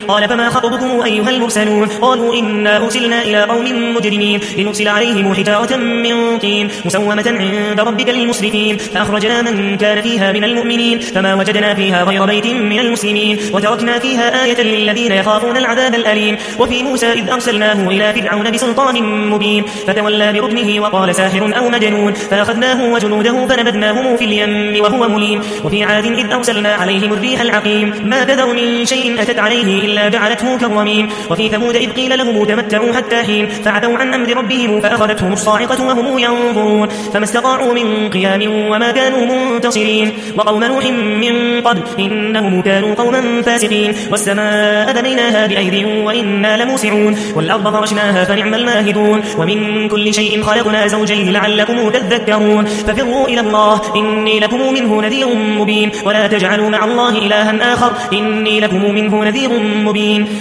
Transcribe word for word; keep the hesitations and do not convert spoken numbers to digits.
قال فما خطبكم أيها المرسلون قالوا إنا أرسلنا إلى قوم مجرمين لنرسل عليهم حجارة من طين مسومة عند ربك للمسرفين فأخرجنا من كان فيها من المؤمنين فما وجدنا فيها غير بيت من المسلمين وتركنا فيها آية للذين يخافون العذاب الأليم وفي موسى إذ أرسلناه إلى فرعون بسلطان مبين فتولى بركنه وقال ساحر أو مجنون فأخذناه وجنوده فنبذناهم في اليم وهو مليم وفي عاد إذ أرسلنا عليهم الريح العقيم ما تذر من شيء أتت عليه إلا جعلته كالرميم وفي ثمود إذ قيل لهم تمتعوا حتى حين فعتوا عن أمر ربهم فأخذتهم الصاعقة وهم ينظرون فما استطاعوا من قيام وما كانوا منتصرين وقوم نوح من قبل إنهم كانوا قوما فاسقين والسماء بنيناها بأيد وإنا لموسعون والأرض فرشناها فنعم الماهدون ومن كل شيء خلقنا زوجين لعلكم تذكرون ففروا إلى الله إني لكم منه نذير مبين ولا تجعلوا مع الله إلها آخر إني لكم منه نذير مبين